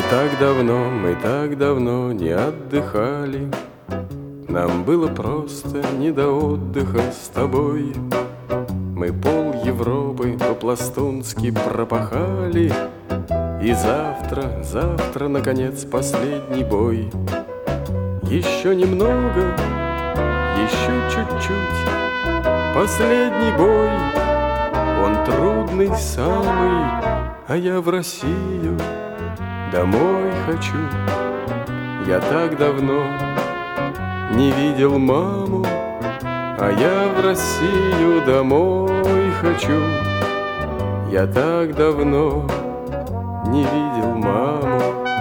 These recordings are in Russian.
Мы так давно не отдыхали. Нам было просто не до отдыха с тобой. Мы пол Европы по-пластунски пропахали. И завтра, наконец, последний бой. Еще немного, еще чуть-чуть. Последний бой, он трудный самый, а я в Россию домой хочу. Я так давно не видел маму, а я в Россию домой хочу. Я так давно не видел маму.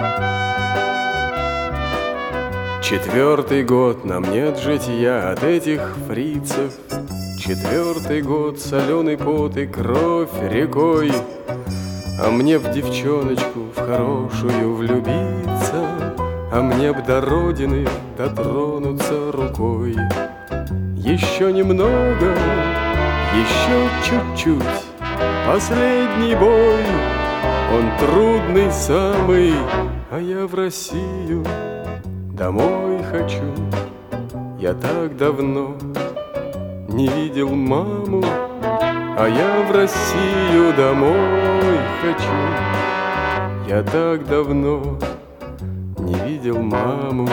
4-й год нам нет житья от этих фрицев. 4-й год соленый пот и кровь рекой. А мне б девчоночку в хорошую влюбиться, а мне б до родины дотронуться рукой. Еще немного, еще чуть-чуть. Последний бой, он трудный самый, а я в Россию домой хочу. Я так давно не видел маму, а я в Россию домой хочу. Я так давно не видел маму.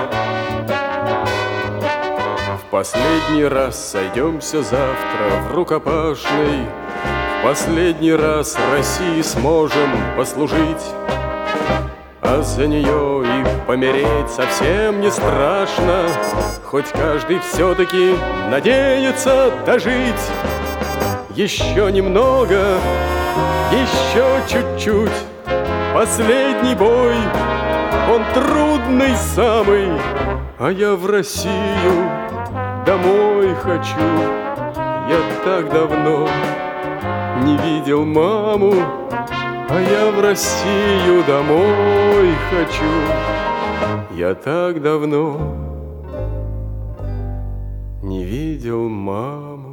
В последний раз сойдемся завтра в рукопашной. В последний раз России сможем послужить. А за нее и помереть совсем не страшно. Хоть каждый все-таки надеется дожить. Еще немного, еще чуть-чуть. Последний бой, он трудный самый, а я в Россию домой хочу. Я так давно не видел маму, а я в Россию домой хочу. Я так давно не видел маму.